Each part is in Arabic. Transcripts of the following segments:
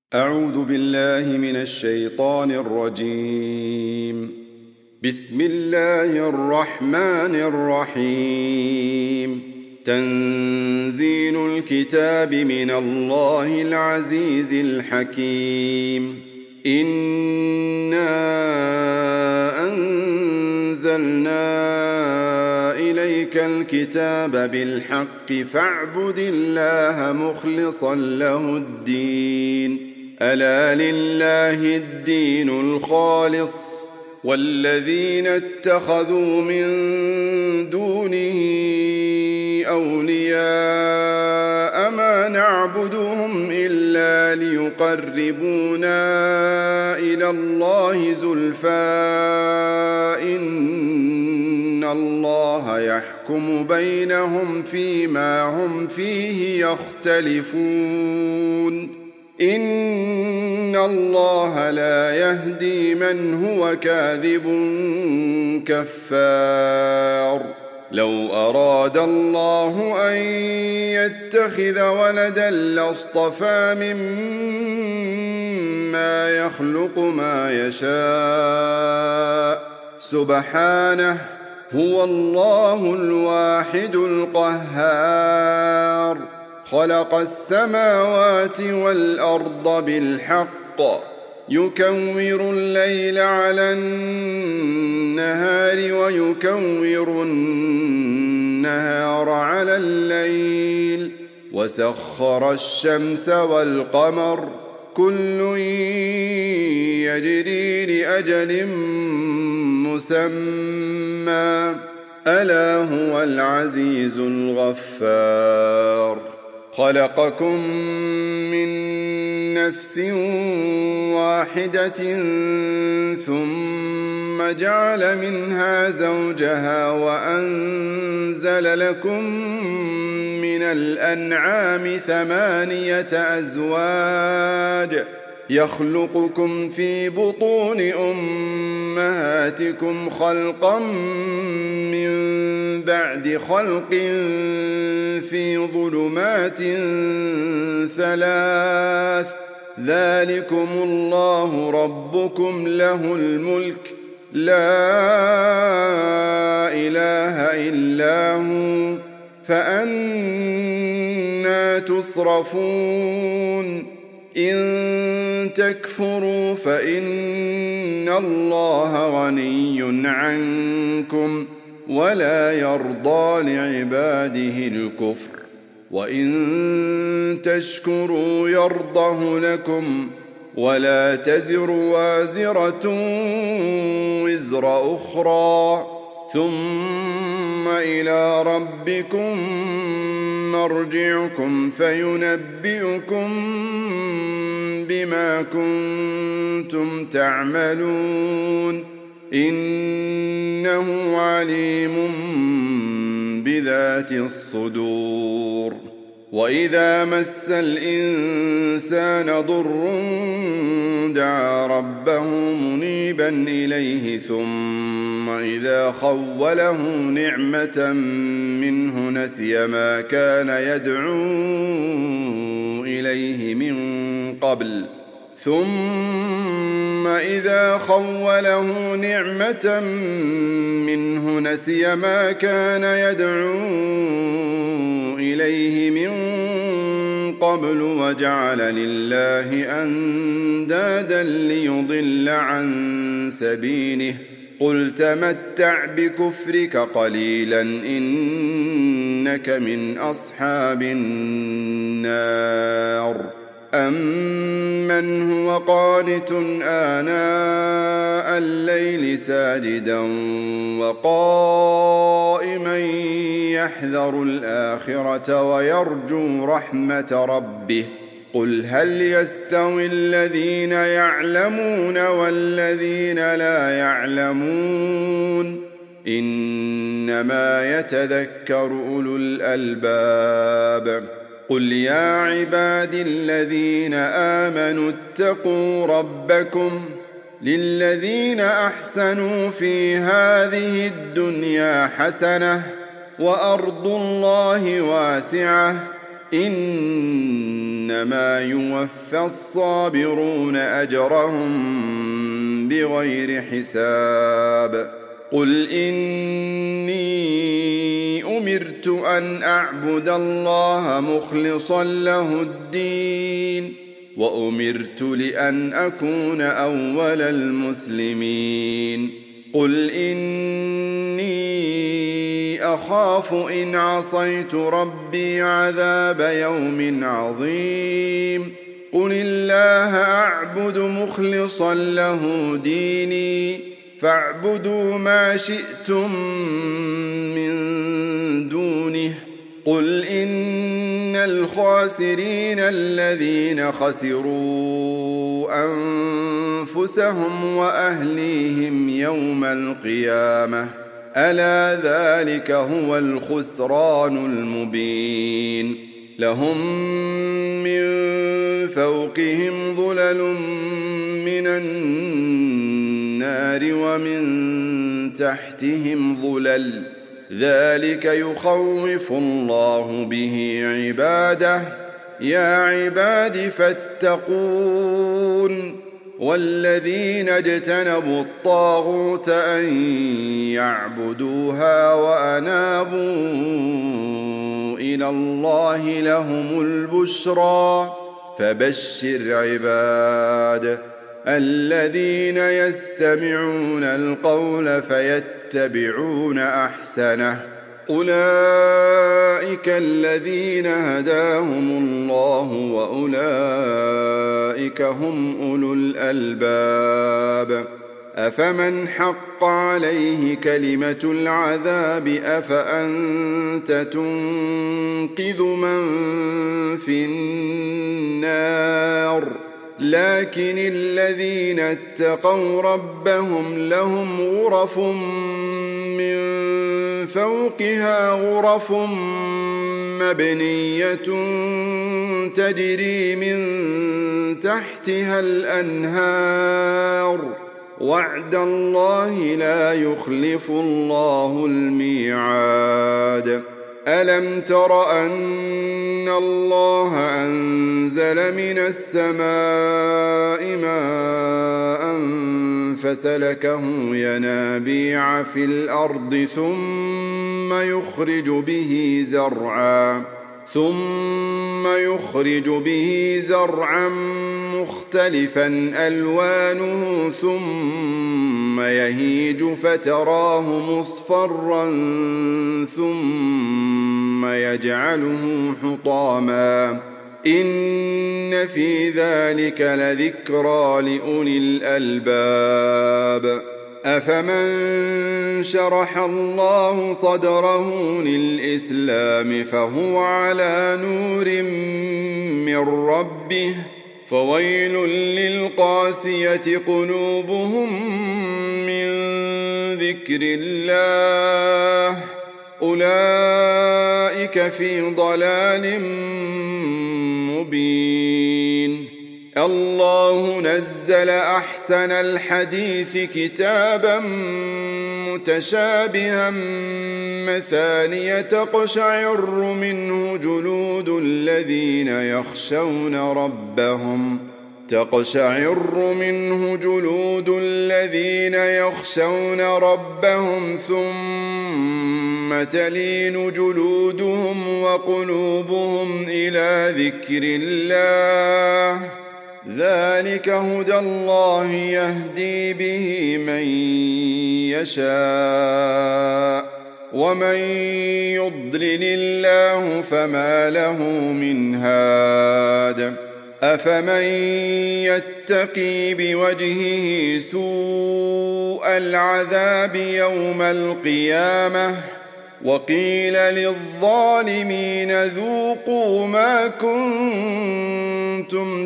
أعوذ بالله من الشيطان الرجيم. بسم الله الرحمن الرحيم. تنزيل الكتاب من الله العزيز الحكيم. إنا أنزلنا إليك الكتاب بالحق فاعبد الله مخلصا له الدين. ألا لله الدين الخالص والذين اتخذوا من دونه أولياء ما نعبدهم إلا ليقربونا إلى الله زلفى إن الله يحكم بينهم فيما هم فيه يختلفون. إن الله لا يهدي من هو كاذب كفار. لو أراد الله أن يتخذ ولدا لاصطفى مما يخلق ما يشاء سبحانه هو الله الواحد القهار. خلق السماوات والأرض بالحق يكور الليل على النهار ويكور النهار على الليل وسخر الشمس والقمر كل يجري لأجل مسمى ألا هو العزيز الغفار. خلقكم من نفس واحدة ثم جعل منها زوجها وأنزل لكم من الأنعام 8 أزواج يخلقكم في بطون أمهاتكم خلقا من بعد خلق في ظلمات 3 ذلكم الله ربكم له الملك لا إله إلا هو فأنى تصرفون. إن تكفروا فإن الله غني عنكم ولا يرضى لعباده الكفر وإن تشكروا يرضه لكم ولا تزر وازرة وزر أخرى ثم إلى ربكم مرجعكم فينبئكم بما كنتم تعملون إنه عليم بذات الصدور. وإذا مس الإنسان ضر دعا ربه منيبا إليه ثم إذا خوله نعمة منه نسي ما كان يدعو إليه من قبل ثم إذا خوله نعمة منه نسي ما كان يدعو إليه من قبل وجعل لله أندادا ليضل عن سبيله قل تمتع بكفرك قليلا إنك من أصحاب النار. أمن هو قانت آناء الليل ساجدا وقائما يحذر الآخرة ويرجو رحمة ربه قل هل يستوي الذين يعلمون والذين لا يعلمون إنما يتذكر أولو الألباب. قل يا عبادي الذين آمنوا اتقوا ربكم للذين أحسنوا في هذه الدنيا حسنة وأرض الله واسعة إن إنما يوفى الصابرون أجرهم بغير حساب قل إني أمرت أن أعبد الله مخلصا له الدين وأمرت لأن أكون أول المسلمين قل إني أخاف إن عصيت ربي عذاب يوم عظيم قل الله أعبد مخلصا له ديني فاعبدوا ما شئتم من دونه قل إن الخاسرين الذين خسروا أنفسهم وأهليهم يوم القيامة ألا ذلك هو الخسران المبين لهم من فوقهم ظلل من النار ومن تحتهم ظلل ذلك يخوف الله به عباده يا عباد فاتقون والذين اجتنبوا الطاغوت أن يعبدوها وأنابوا إلى الله لهم البشرى فبشر عباد الذين يستمعون القول فيتبعون أحسنه أولئك الذين هداهم الله وأولئك هم أولو الألباب أفمن حق عليه كلمة العذاب أفأنت تنقذ من في النار لكن الذين اتقوا ربهم لهم غرف من فوقها غرف مبنية تجري من تحتها الأنهار وعد الله لا يخلف الله الميعاد ألم تر أن الله أنزل من السماء ماء فسلكه ينابيع في الأرض ثم يخرج به زرعا مختلفا ألوانه ثم يهيج فتراه مصفرا ثم يجعله حطاما إن في ذلك لذكرى لأولي الألباب أفمن شرح الله صدره للإسلام فهو على نور من ربه فويل للقاسية قلوبهم من ذكر الله أولئك في ضلال مبين الله نزل أحسن الحديث كتابا متشابها مثانية تقشعر منه جلود الذين يخشون ربهم ثم تلين جلودهم وقلوبهم إلى ذكر الله ذلك هدى الله يهدي به من يشاء ومن يضلل الله فما له من هاد أفمن يتقي بوجهه سوء العذاب يوم القيامة وقيل للظالمين ذوقوا ما كنتم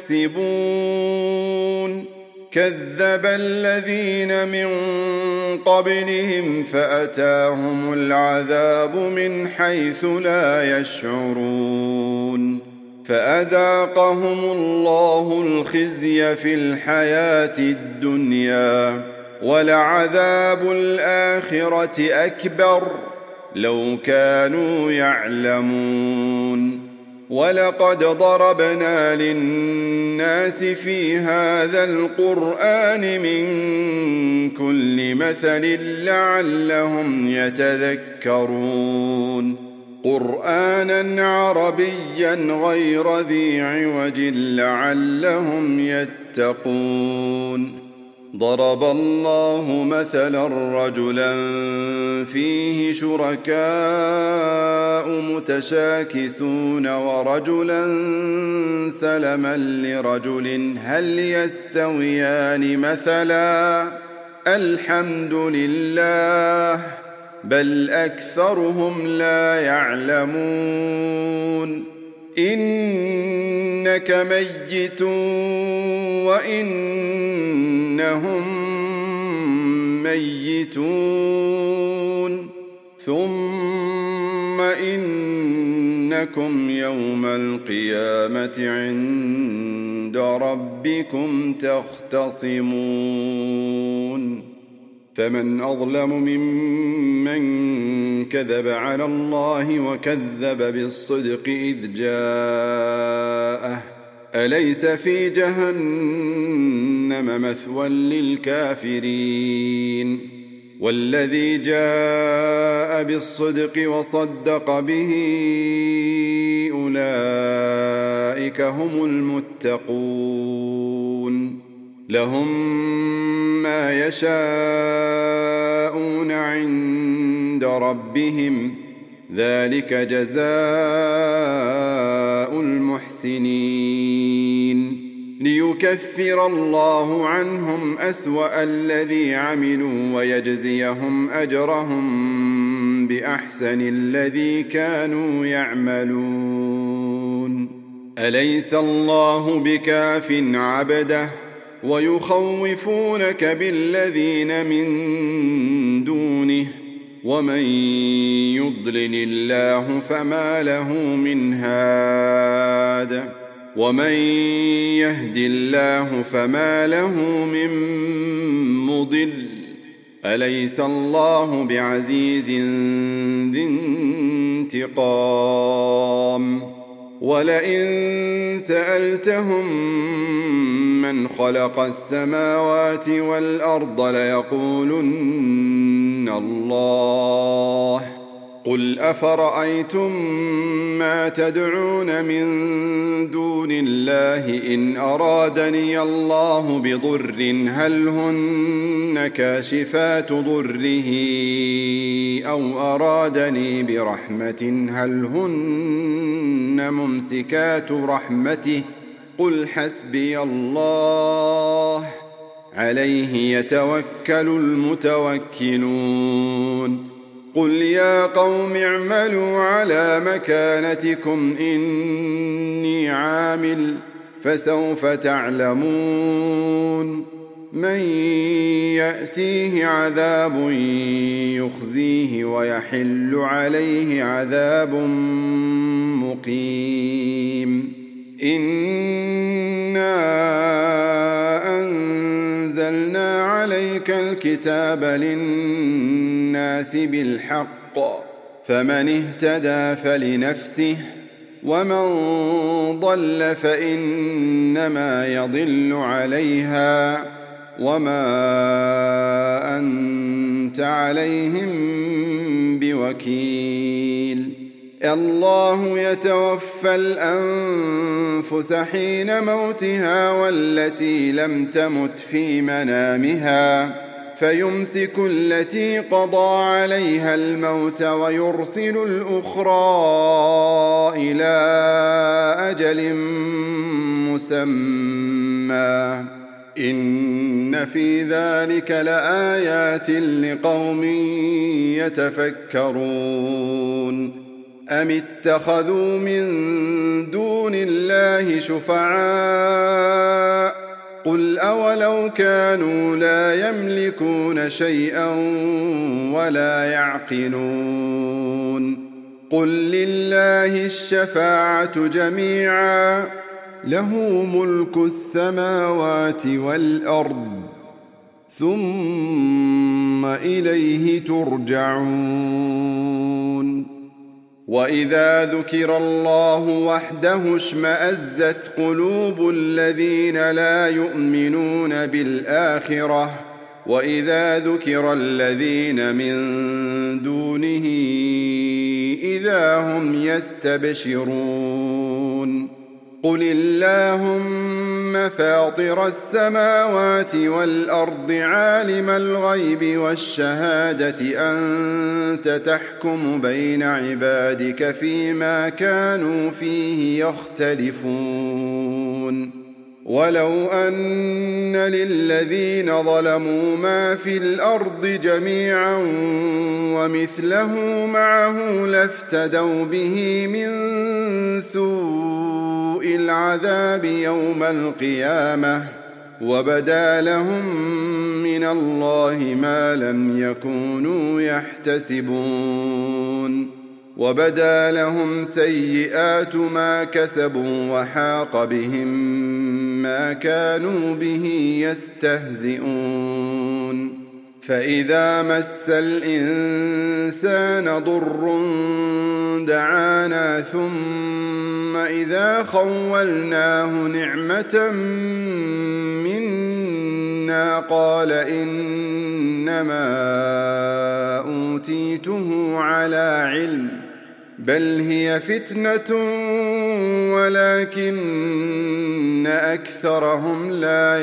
تكسبون كذب الذين من قبلهم فأتاهم العذاب من حيث لا يشعرون فأذاقهم الله الخزي في الحياة الدنيا ولعذاب الآخرة أكبر لو كانوا يعلمون ولقد ضربنا للناس في هذا القرآن من كل مثل لعلهم يتذكرون قرآنا عربيا غير ذي عوج لعلهم يتقون ضرب الله مثلا رجلا فيه شركاء متشاكسون ورجلا سلما لرجل هل يستويان مثلا الحمد لله بل أكثرهم لا يعلمون إنك ميت وإنهم ميتون ثم إنكم يوم القيامة عند ربكم تختصمون فمن أظلم ممن كذب على الله وكذب بالصدق إذ جاءه أليس في جهنم مثوى للكافرين والذي جاء بالصدق وصدق به أولئك هم المتقون لهم ما يشاءون عند ربهم ذلك جزاء المحسنين ليكفر الله عنهم أسوأ الذي عملوا ويجزيهم أجرهم بأحسن الذي كانوا يعملون أليس الله بكاف عبده ويخوفونك بالذين من دونه ومن يضلل الله فما له من هاد ومن يهد الله فما له من مضل أليس الله بعزيز ذي انتقام ولئن سألتهم من خلق السماوات والأرض ليقولن الله قل أفرأيتم ما تدعون من دون الله إن أرادني الله بضر هل هن كاشفات ضره أو أرادني برحمة هل هن ممسكات رحمته قل حسبي الله عليه يتوكل المتوكلون قل يا قوم اعملوا على مكانتكم إني عامل فسوف تعلمون من يأتيه عذاب يخزيه ويحل عليه عذاب مقيم إنا أنزلنا عليك الكتاب للناس بالحق فمن اهتدى فلنفسه ومن ضل فإنما يضل عليها وما أنت عليهم بوكيل الله يتوفى الأنفس حين موتها والتي لم تمت في منامها فيمسك التي قضى عليها الموت ويرسل الأخرى إلى أجل مسمى إن في ذلك لآيات لقوم يتفكرون أم اتخذوا من دون الله شفعاء قل أولو كانوا لا يملكون شيئا ولا يعقلون قل لله الشفاعة جميعا له ملك السماوات والأرض ثم إليه ترجعون وإذا ذكر الله وحده اشمأزت قلوب الذين لا يؤمنون بالآخرة وإذا ذكر الذين من دونه إذا هم يستبشرون قل اللهم فاطر السماوات والأرض عالم الغيب والشهادة أنت تحكم بين عبادك فيما كانوا فيه يختلفون ولو أن للذين ظلموا ما في الأرض جميعا ومثله معه لافتدوا به من سوء العذاب يوم القيامة وبدا لهم من الله ما لم يكونوا يحتسبون وبدا لهم سيئات ما كسبوا وحاق بهم ما كانوا به يستهزئون فإذا مس الإنسان ضر دعانا ثم إذا خولناه نعمة منا قال إنما أوتيته على علم بل هي فتنة ولكن أكثرهم لا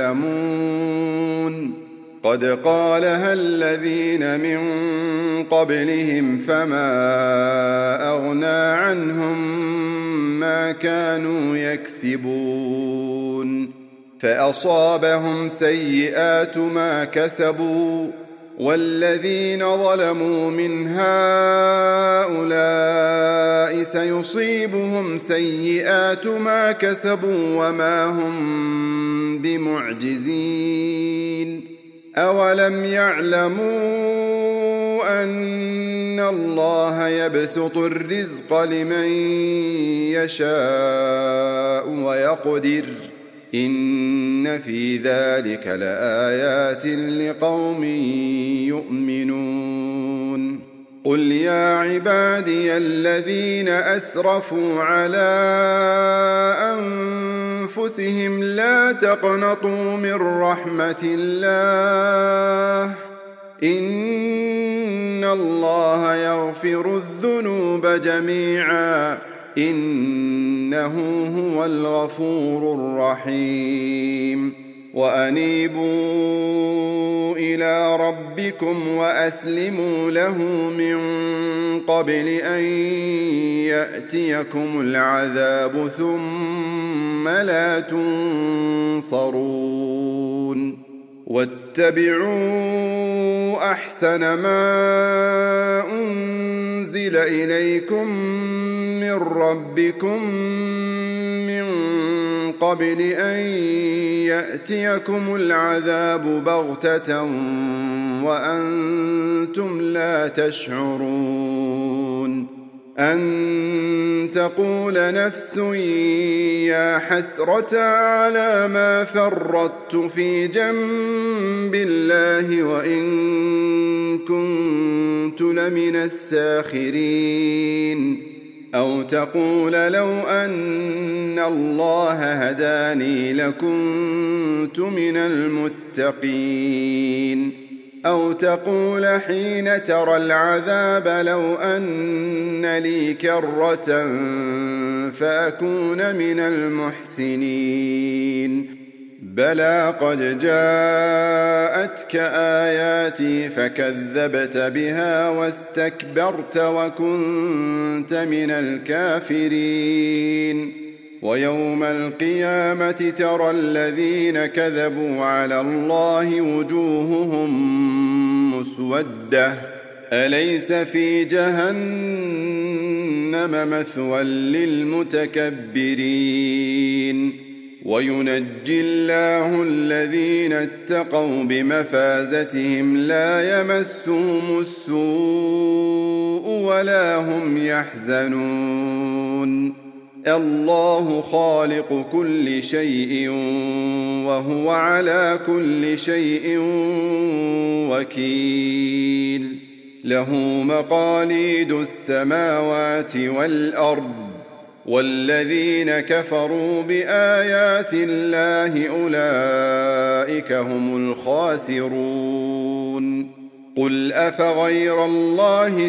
يعلمون قد قالها الذين من قبلهم فما أغنى عنهم ما كانوا يكسبون فأصابهم سيئات ما كسبوا والذين ظلموا من هؤلاء سيصيبهم سيئات ما كسبوا وما هم بمعجزين أولم يعلموا أن الله يبسط الرزق لمن يشاء ويقدر إن في ذلك لآيات لقوم يؤمنون قل يا عبادي الذين أسرفوا على أنفسهم لا تقنطوا من رحمة الله إن الله يغفر الذنوب جميعا إنه هو الغفور الرحيم وأنيبوا إلى ربكم وأسلموا له من قبل أن يأتيكم العذاب ثم لا تنصرون واتبعوا أحسن ما أنزل إليكم من ربكم من قبل أن يأتيكم العذاب بغتة وأنتم لا تشعرون أن تقول نفس يا حسرة على ما فرطت في جنب الله وإن كنت لمن الساخرين أو تقول لو أن الله هداني لكنت من المتقين أو تقول حين ترى العذاب لو أن لي كرة فأكون من المحسنين بلى قد جاءتك آياتي فكذبت بها واستكبرت وكنت من الكافرين ويوم القيامة ترى الذين كذبوا على الله وجوههم مسودة أليس في جهنم مثوى للمتكبرين وينجي الله الذين اتقوا بمفازتهم لا يمسهم السوء ولا هم يحزنون الله خالق كل شيء وهو على كل شيء وكيل له مقاليد السماوات والأرض والذين كفروا بآيات الله أولئك هم الخاسرون قل أفغير الله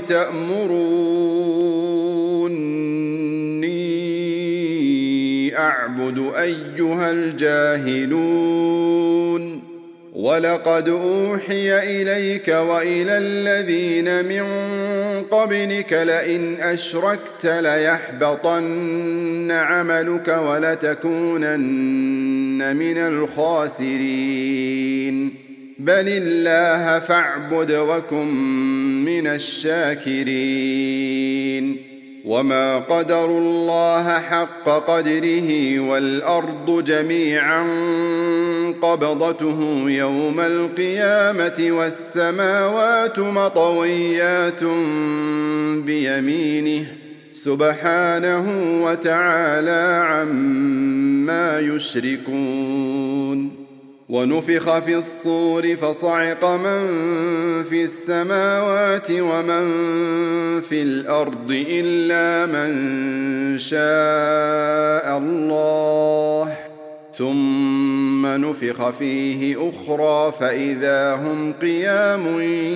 تأمروني أعبد أيها الجاهلون ولقد أوحي إليك وإلى الذين من قبلك لئن أشركت ليحبطن عملك ولتكونن من الخاسرين بل الله فاعبد وكن من الشاكرين وما قدروا الله حق قدره والأرض جميعا قبضته يوم القيامة والسماوات مطويات بيمينه سبحانه وتعالى عما يشركون ونفخ في الصور فصعق من في السماوات ومن في الأرض إلا من شاء الله ثم نفخ فيه أخرى فإذا هم قيام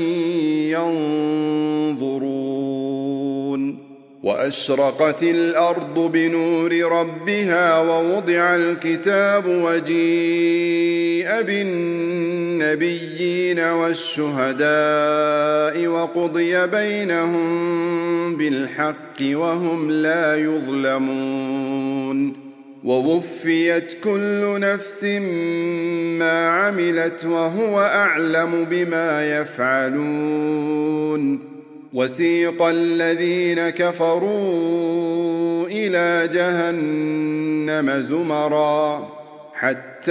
ينظرون وأشرقت الأرض بنور ربها ووضع الكتاب وجيء بالنبيين والشهداء وقضي بينهم بالحق وهم لا يظلمون ووفيت كل نفس ما عملت وهو أعلم بما يفعلون وسيق الذين كفروا إلى جهنم زمرا حتى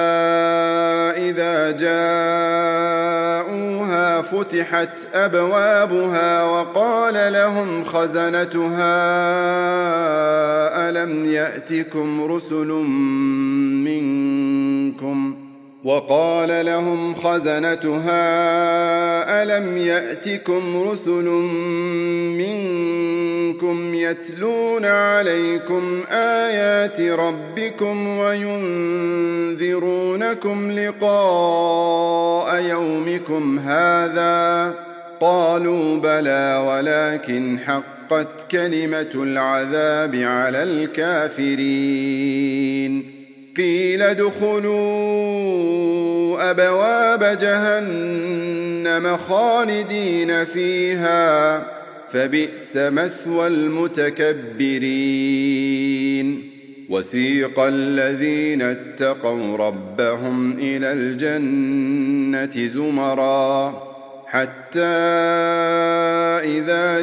إذا جاءوها فتحت أبوابها وقال لهم خزنتها ألم يأتكم رسل منكم يتلون عليكم آيات ربكم وينذرونكم لقاء يومكم هذا قالوا بلى ولكن حقت كلمة العذاب على الكافرين قيل ادخلوا أبواب جهنم خالدين فيها فبئس مثوى المتكبرين وسيق الذين اتقوا ربهم إلى الجنة زمرا حتى إذا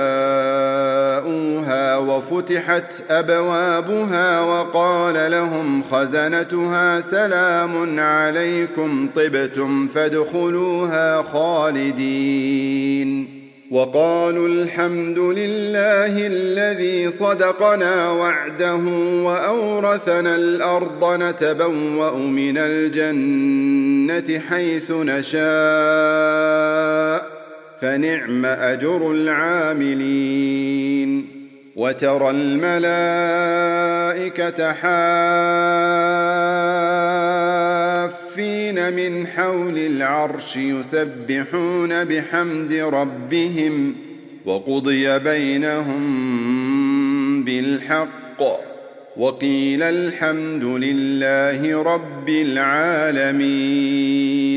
جاءوها وفتحت أبوابها وقال لهم خزنتها سلام عليكم طبتم فادخلوها خالدين وقالوا الحمد لله الذي صدقنا وعده وأورثنا الأرض نتبوأ من الجنة حيث نشاء فنعم أجر العاملين وترى الملائكة حافين من حول العرش يسبحون بحمد ربهم وقضي بينهم بالحق وقيل الحمد لله رب العالمين